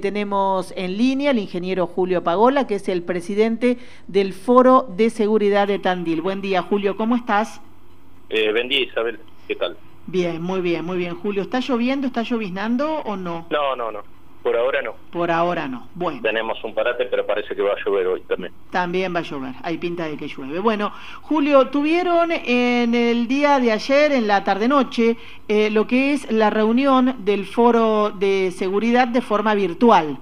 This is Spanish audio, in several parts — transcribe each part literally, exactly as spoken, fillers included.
tenemos en línea al ingeniero Julio Pagola, que es el presidente del Foro de Seguridad de Tandil. Buen día, Julio, ¿cómo estás? Eh, buen día, Isabel, ¿qué tal? Bien, muy bien, muy bien. Julio, ¿está lloviendo, está lloviznando o no? No, no, no, por ahora no. Por ahora no, bueno. Tenemos un parate, pero parece que va a llover hoy también. También va a llover, hay pinta de que llueve. Bueno, Julio, tuvieron en el día de ayer, en la tarde-noche, eh, lo que es la reunión del Foro de Seguridad de forma virtual.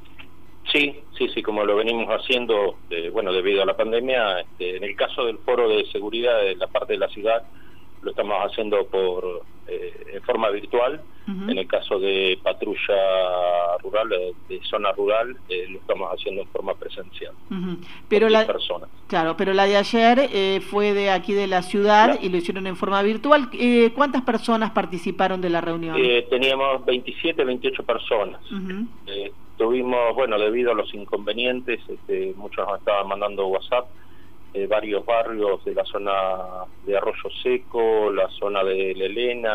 Sí, sí, sí, como lo venimos haciendo, eh, bueno, debido a la pandemia, este, en el caso del Foro de Seguridad de la parte de la ciudad, lo estamos haciendo por eh, en forma virtual. Uh-huh. En el caso de patrulla rural, de, de zona rural, eh, lo estamos haciendo en forma presencial. Uh-huh. Pero la personas. Claro, pero la de ayer eh, fue de aquí de la ciudad, claro, y lo hicieron en forma virtual. Eh, ¿Cuántas personas participaron de la reunión? Eh, teníamos veintisiete, veintiocho personas. Uh-huh. Eh, tuvimos, bueno, debido a los inconvenientes, este, muchos nos estaban mandando WhatsApp. Eh, varios barrios de la zona de Arroyo Seco, la zona de La Elena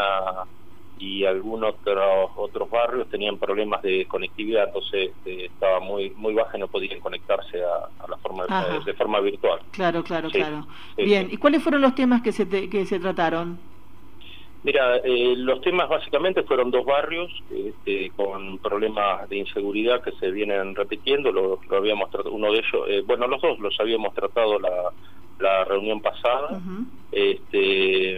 y algunos otros otros barrios tenían problemas de conectividad, entonces eh, estaba muy muy baja y no podían conectarse a, a la forma de, de forma virtual. Claro, claro, sí, claro. Sí, Bien, sí. ¿Y cuáles fueron los temas que se te, que se trataron? Mira, eh, los temas básicamente fueron dos barrios este, con problemas de inseguridad que se vienen repitiendo. Lo, lo habíamos tratado, uno de ellos, eh, bueno, los dos los habíamos tratado la, la reunión pasada. Uh-huh. Este,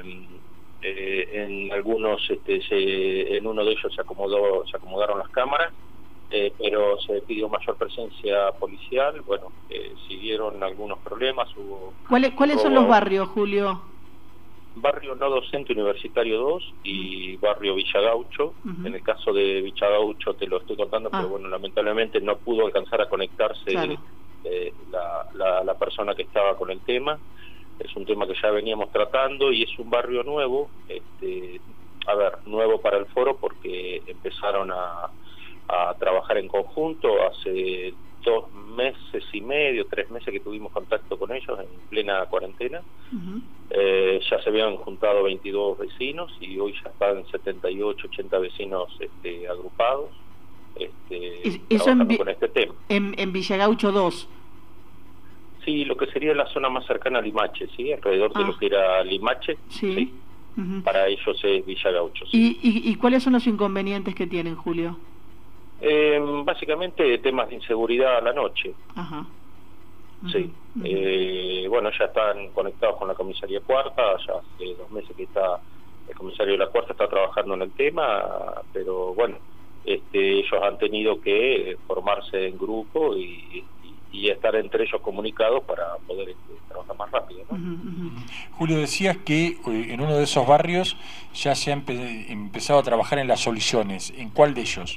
eh, en algunos, este, se, en uno de ellos se acomodó, se acomodaron las cámaras, eh, pero se pidió mayor presencia policial. Bueno, eh, siguieron algunos problemas. Hubo ¿Cuáles, ¿cuáles son los barrios, Julio? Barrio no docente Universitario dos y barrio Villa Gaucho. Uh-huh. En el caso de Villa Gaucho te lo estoy contando, ah. pero bueno, lamentablemente no pudo alcanzar a conectarse claro. eh, la, la, la persona que estaba con el tema. Es un tema que ya veníamos tratando y es un barrio nuevo, este, a ver, nuevo para el foro porque empezaron a, a trabajar en conjunto hace dos meses y medio, tres meses que tuvimos contacto con ellos en plena cuarentena. Uh-huh. Eh, ya se habían juntado veintidós vecinos y hoy ya están setenta y ocho, ochenta vecinos este, agrupados este, ¿Eso en, con este tema. En, en Villa Gaucho dos? Sí, lo que sería la zona más cercana a Limache, ¿sí? Alrededor ah. de lo que era Limache, sí. ¿sí? Uh-huh. Para ellos es Villa Gaucho. ¿Sí? ¿Y, y, ¿Y cuáles son los inconvenientes que tienen, Julio? Eh, básicamente temas de inseguridad a la noche. Ajá. Uh-huh. Sí. Uh-huh. Eh, bueno, ya están conectados con la comisaría cuarta, ya hace dos meses que está el comisario de la cuarta está trabajando en el tema, pero bueno, este, ellos han tenido que formarse en grupo y, y, y estar entre ellos comunicados para poder este, trabajar más rápido, ¿no? Uh-huh, uh-huh. Julio, decías que en uno de esos barrios ya se ha empe- empezado a trabajar en las soluciones. ¿En cuál de ellos?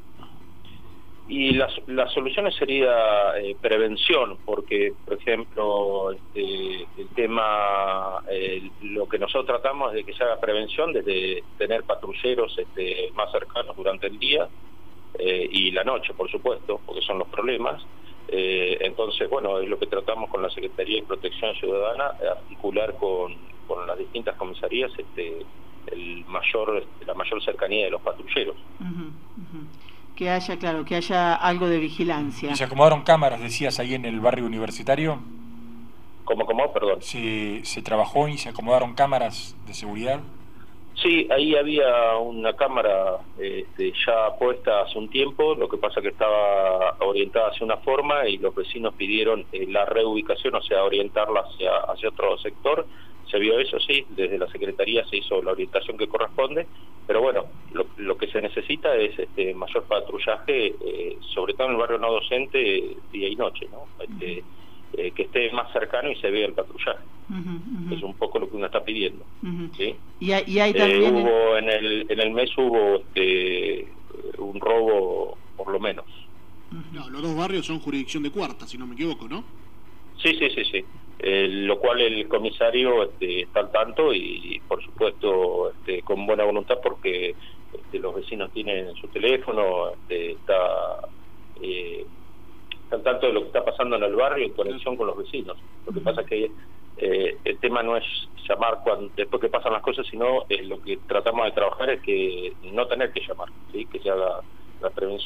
Y la, la solución sería eh, prevención, porque, por ejemplo, este, el tema, eh, lo que nosotros tratamos es de que se haga prevención, desde tener patrulleros este, más cercanos durante el día eh, y la noche, por supuesto, porque son los problemas. Eh, entonces, bueno, es lo que tratamos con la Secretaría de Protección Ciudadana, articular con, con las distintas comisarías este, el mayor, la mayor cercanía de los patrulleros. Uh-huh, uh-huh. Que haya, claro, que haya algo de vigilancia. ¿Y se acomodaron cámaras, decías, ahí en el barrio universitario? ¿Cómo, cómo? Perdón. ¿Se, se trabajó y se acomodaron cámaras de seguridad? Sí, ahí había una cámara este, ya puesta hace un tiempo, lo que pasa que estaba orientada hacia una forma y los vecinos pidieron eh, la reubicación, o sea, orientarla hacia, hacia otro sector. Se vio eso, sí, desde la Secretaría se hizo la orientación que corresponde, pero bueno, lo, lo que se necesita es este mayor patrullaje, eh, sobre todo en el barrio no docente, día y noche, ¿no? Este, eh, que esté más cercano y se vea el patrullaje. Uh-huh, uh-huh. Es un poco lo que uno está pidiendo. Uh-huh. ¿Sí? Y hay, y hay también... Eh, hubo en el, en el mes hubo este, un robo, por lo menos. Uh-huh. No, los dos barrios son jurisdicción de cuarta, si no me equivoco, ¿no? Sí, sí, sí, sí. Eh, lo cual el comisario este, está al tanto y, y por supuesto este, con buena voluntad porque este, los vecinos tienen su teléfono, este, está, eh, está al tanto de lo que está pasando en el barrio en conexión con los vecinos. Lo que pasa es que eh, el tema no es llamar cuando, después que pasan las cosas, sino eh, lo que tratamos de trabajar es que no tener que llamar, ¿sí? Que se haga la prevención.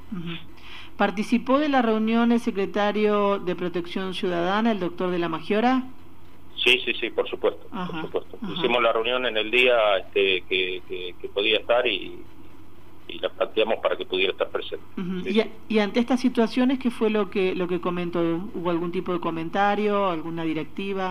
Uh-huh. ¿Participó de la reunión el secretario de Protección Ciudadana, el doctor de la Maggiora? Sí, sí, sí, por supuesto. Ajá, por supuesto. ajá. Hicimos la reunión en el día este, que, que, que podía estar y, y la planteamos para que pudiera estar presente. Uh-huh. Sí. ¿Y, y ante estas situaciones qué fue lo que lo que comentó? ¿Hubo algún tipo de comentario, alguna directiva?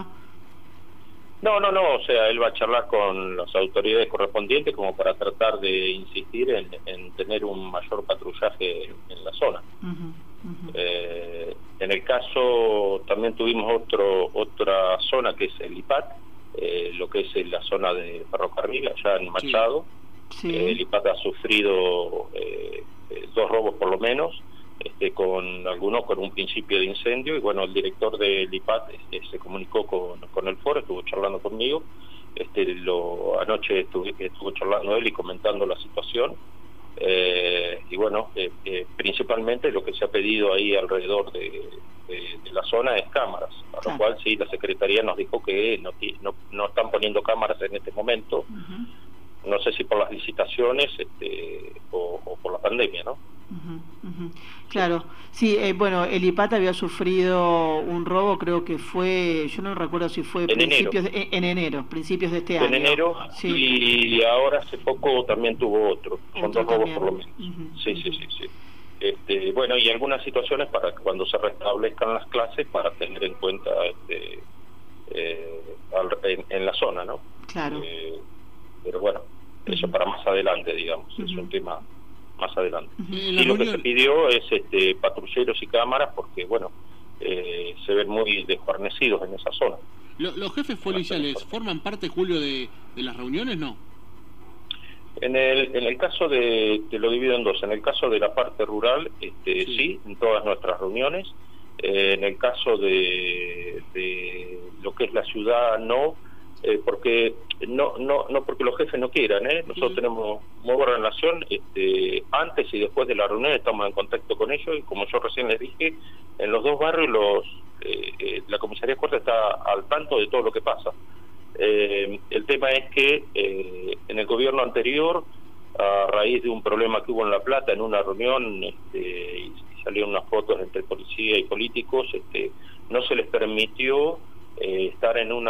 No, no, no, o sea, él va a charlar con las autoridades correspondientes como para tratar de insistir en, en tener un mayor patrullaje en, en la zona. Uh-huh, uh-huh. Eh, en el caso, también tuvimos otro otra zona que es el I P A T, eh, lo que es la zona de ferrocarril, allá en Machado. Sí. Eh, el I P A T ha sufrido eh, eh, dos robos por lo menos, este, con algunos con un principio de incendio, y bueno, el director del I P A T este, se comunicó con, con el foro, estuvo charlando conmigo, este, lo, anoche estuve, estuvo charlando él y comentando la situación, eh, y bueno, eh, eh, principalmente lo que se ha pedido ahí alrededor de, de, de la zona es cámaras, a Claro. lo cual sí, la Secretaría nos dijo que no, no, no están poniendo cámaras en este momento. Uh-huh. No sé si por las licitaciones este, o, o por la pandemia, ¿no? Uh-huh, uh-huh. Claro, sí, eh, bueno, el I P A T había sufrido un robo, creo que fue, yo no recuerdo si fue En principios enero. De, en enero, principios de este En año. enero, Sí. y ahora hace poco también tuvo otro, son Otro dos robos también. por lo menos. Uh-huh, Sí, uh-huh. sí, sí, sí. Este, bueno, y algunas situaciones para que cuando se restablezcan las clases, para tener en cuenta este, eh, al, en, en la zona, ¿no? Claro. Eh, pero bueno, eso Uh-huh. para más adelante, digamos, es Uh-huh. un tema más adelante. Uh-huh. En la Y lo que reunión- se pidió es este, patrulleros y cámaras, porque bueno, eh, se ven muy desguarnecidos en esa zona. Lo- ¿Los jefes policiales forman parte, Julio, de, de las reuniones, no? En el, en el caso de, te lo divido en dos, en el caso de la parte rural, este, Sí. sí, en todas nuestras reuniones, eh, en el caso de, de lo que es la ciudad, no, eh, porque no no no porque los jefes no quieran, ¿eh? Nosotros Sí. tenemos muy buena relación, este, antes y después de la reunión estamos en contacto con ellos, y como yo recién les dije, en los dos barrios los eh, eh, la comisaría cuarta está al tanto de todo lo que pasa. Eh, el tema es que eh, en el gobierno anterior, a raíz de un problema que hubo en La Plata, en una reunión, este, y salieron unas fotos entre policía y políticos, este, no se les permitió eh, estar en una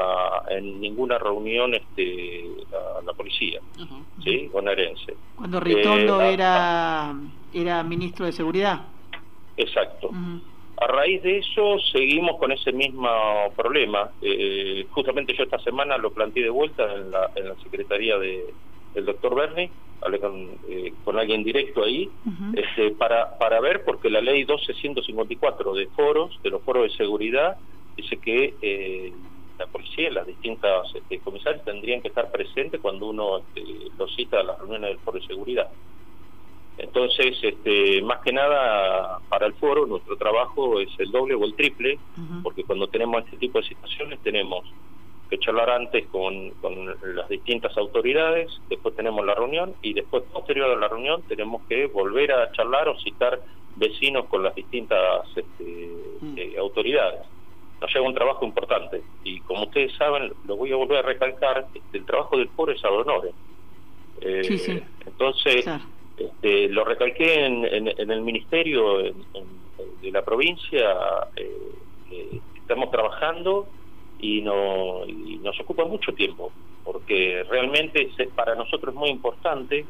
en ninguna reunión este, a la policía, Ajá. ¿sí? Bonaerense. Cuando Ritondo Eh, era era ministro de Seguridad. Exacto. Uh-huh. A raíz de eso seguimos con ese mismo problema. Eh, justamente yo esta semana lo planteé de vuelta en la, en la secretaría de, del doctor Berni, hablé con, eh, con alguien directo ahí, Uh-huh. este, para, para ver, porque la ley doce ciento cincuenta y cuatro de foros, de los foros de seguridad, dice que eh, la policía, las distintas este, comisarias tendrían que estar presentes cuando uno este, los cita a las reuniones del foro de seguridad. Entonces, este, más que nada, para el foro, nuestro trabajo es el doble o el triple, Uh-huh. porque cuando tenemos este tipo de situaciones tenemos que charlar antes con, con las distintas autoridades, después tenemos la reunión, y después, posterior a la reunión, tenemos que volver a charlar o citar vecinos con las distintas este, Mm. eh, autoridades. Nos lleva un trabajo importante, y como ustedes saben, lo voy a volver a recalcar, este, el trabajo del foro es ad honorem. Eh, Sí, sí. Entonces, Claro. este, lo recalqué en, en, en el ministerio en, en, de la provincia, eh, eh, estamos trabajando y, no, y nos ocupa mucho tiempo, porque realmente se, para nosotros es muy importante,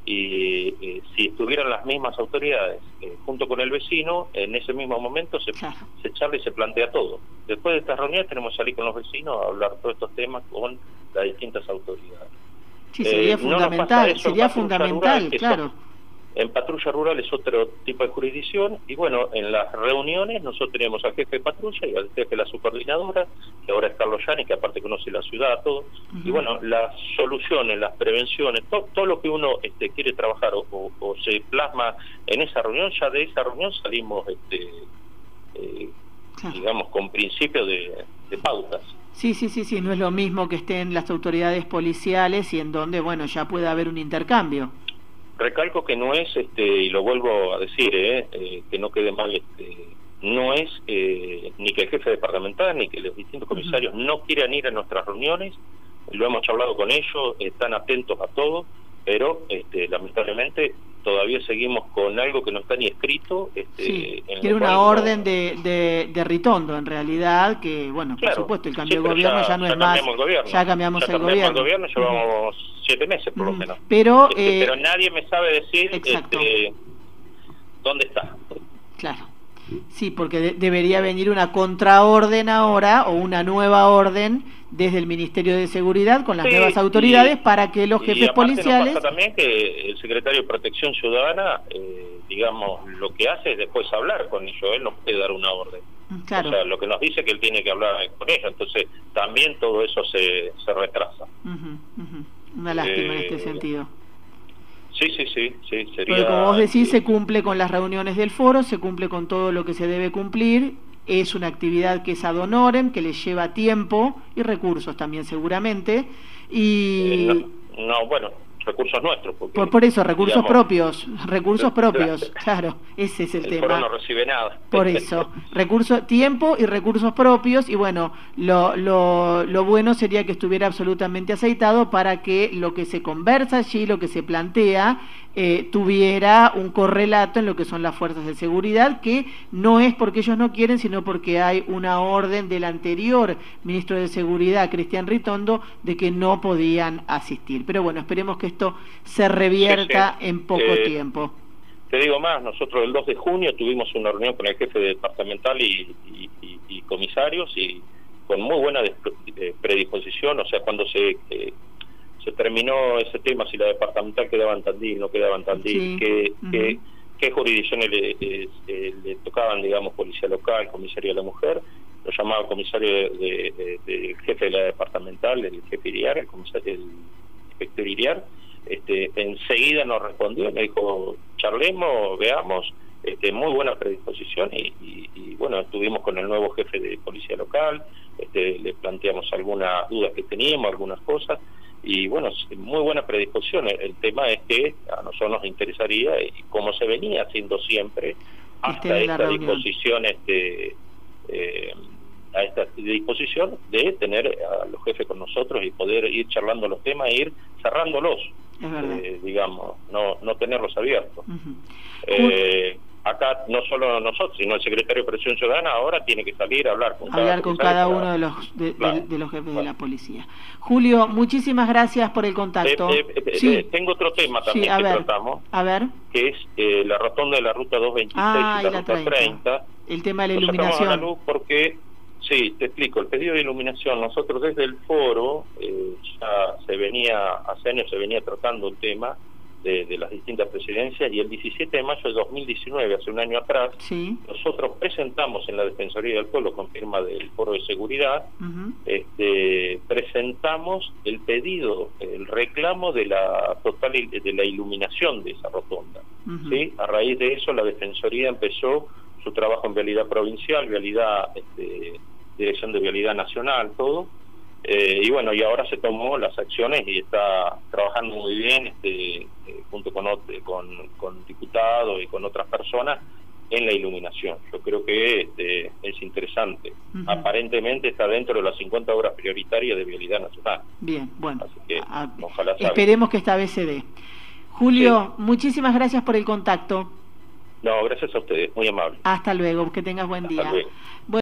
y eh, si estuvieran las mismas autoridades eh, junto con el vecino, en ese mismo momento se, Claro. se charla y se plantea todo. Después de estas reuniones tenemos que salir con los vecinos a hablar todos estos temas con las distintas autoridades. Sí, sería Eh, no nos fundamental, pasa eso en sería patrulla fundamental, rural, que claro. son- En patrulla rural es otro tipo de jurisdicción, y bueno, en las reuniones nosotros tenemos al jefe de patrulla y al jefe de la subcoordinadora, que ahora es Carlos Yani, que aparte conoce la ciudad, todo. Uh-huh. Y bueno, las soluciones, las prevenciones, to, todo lo que uno este, quiere trabajar o, o, o se plasma en esa reunión, ya de esa reunión salimos, este, eh, Claro. digamos, con principio de, de pautas. Sí, sí, sí, sí, no es lo mismo que estén las autoridades policiales y en donde, bueno, ya puede haber un intercambio. Recalco que no es, este, y lo vuelvo a decir, eh, eh, que no quede mal, este, no es eh, ni que el jefe departamental ni que los distintos comisarios uh-huh. no quieran ir a nuestras reuniones, lo hemos charlado con ellos, están atentos a todo, pero este, lamentablemente todavía seguimos con algo que no está ni escrito. Este, sí, en quiere una no... orden de, de, de Ritondo, en realidad, que, bueno, claro, por supuesto, el cambio sí, de gobierno ya, ya no ya es más... El gobierno. Ya cambiamos, ya el, cambiamos gobierno. el gobierno. Llevamos uh-huh. siete meses, por uh-huh. lo menos. Pero, este, eh, pero nadie me sabe decir este, dónde está. Claro. Sí, porque de debería venir una contraorden ahora, o una nueva orden desde el Ministerio de Seguridad con las sí, nuevas autoridades y, para que los jefes y policiales... Nos pasa también que el secretario de Protección Ciudadana, eh, digamos, lo que hace es después hablar con ellos, él no puede dar una orden. Claro. O sea, lo que nos dice que él tiene que hablar con ella, entonces también todo eso se, se retrasa. Uh-huh, uh-huh. Una lástima eh, en este sentido. Sí, sí, sí, sí, sería... Porque como vos decís, se cumple con las reuniones del foro, se cumple con todo lo que se debe cumplir, es una actividad que es ad honorem, que les lleva tiempo y recursos también seguramente, y... Eh, no, no, bueno, recursos nuestros. Porque, por, por eso, recursos digamos, propios, recursos propios, claro, claro, ese es el, el tema. El foro no recibe nada. Por eso, recurso, tiempo y recursos propios, y bueno, lo, lo, lo bueno sería que estuviera absolutamente aceitado para que lo que se conversa allí, lo que se plantea, eh, tuviera un correlato en lo que son las fuerzas de seguridad, que no es porque ellos no quieren, sino porque hay una orden del anterior ministro de Seguridad, Cristian Ritondo, de que no podían asistir. Pero bueno, esperemos que esto se revierta sí, sí. en poco eh, tiempo. Te digo más, nosotros el dos de junio tuvimos una reunión con el jefe departamental y, y, y, y comisarios, y con muy buena predisposición, o sea, cuando se... Eh, se terminó ese tema, si la departamental quedaba en Tandil, no quedaba en Tandil, sí. qué, uh-huh. qué, qué jurisdicciones le, le, le tocaban, digamos, policía local, comisaría de la mujer, lo llamaba el comisario de, de, de, de jefe de la departamental, el jefe Iriar, el, comisario, el inspector Iriar, este, enseguida nos respondió, me dijo, charlemos, veamos, este, muy buena predisposición, y, y, y bueno, estuvimos con el nuevo jefe de policía local, este, le planteamos algunas dudas que teníamos, algunas cosas, y bueno, muy buena predisposición. El, el tema es que a nosotros nos interesaría, y como se venía haciendo siempre, hasta esta reunión. disposición, este, eh, a esta disposición de tener a los jefes con nosotros y poder ir charlando los temas e ir cerrándolos, eh, digamos, no, no tenerlos abiertos. Uh-huh. eh, acá no solo nosotros, sino el secretario de Protección Ciudadana ahora tiene que salir a hablar con hablar cada, con cada uno de los de, claro. de, de los jefes claro. de la policía. Julio, muchísimas gracias por el contacto. Eh, eh, eh, sí. Tengo otro tema también sí, a que ver, tratamos, a ver. que es eh, la rotonda de la ruta doscientos veintiséis ah, y la, y la ruta treinta. treinta. El tema de la Nos iluminación. A la luz porque, sí, te explico, el pedido de iluminación, nosotros desde el foro eh, ya se venía, hace años se venía tratando el tema De, de las distintas presidencias, y el diecisiete de mayo de dos mil diecinueve, hace un año atrás, sí. nosotros presentamos en la Defensoría del Pueblo, con firma del Foro de Seguridad, uh-huh. este, presentamos el pedido, el reclamo de la total de la iluminación de esa rotonda. Uh-huh. ¿Sí? A raíz de eso, la Defensoría empezó su trabajo en vialidad provincial, vialidad, este, Dirección de Vialidad Nacional, todo. Eh, y bueno, y ahora se tomó las acciones y está trabajando muy bien, este, eh, junto con, con, con diputados y con otras personas, en la iluminación. Yo creo que este, es interesante. Uh-huh. Aparentemente está dentro de las cincuenta obras prioritarias de vialidad nacional. Bien, bueno. Así que, a, ojalá esperemos que esta vez se dé. Julio, sí. muchísimas gracias por el contacto. No, gracias a ustedes, muy amable. Hasta luego, que tengas buen Hasta día. Luego.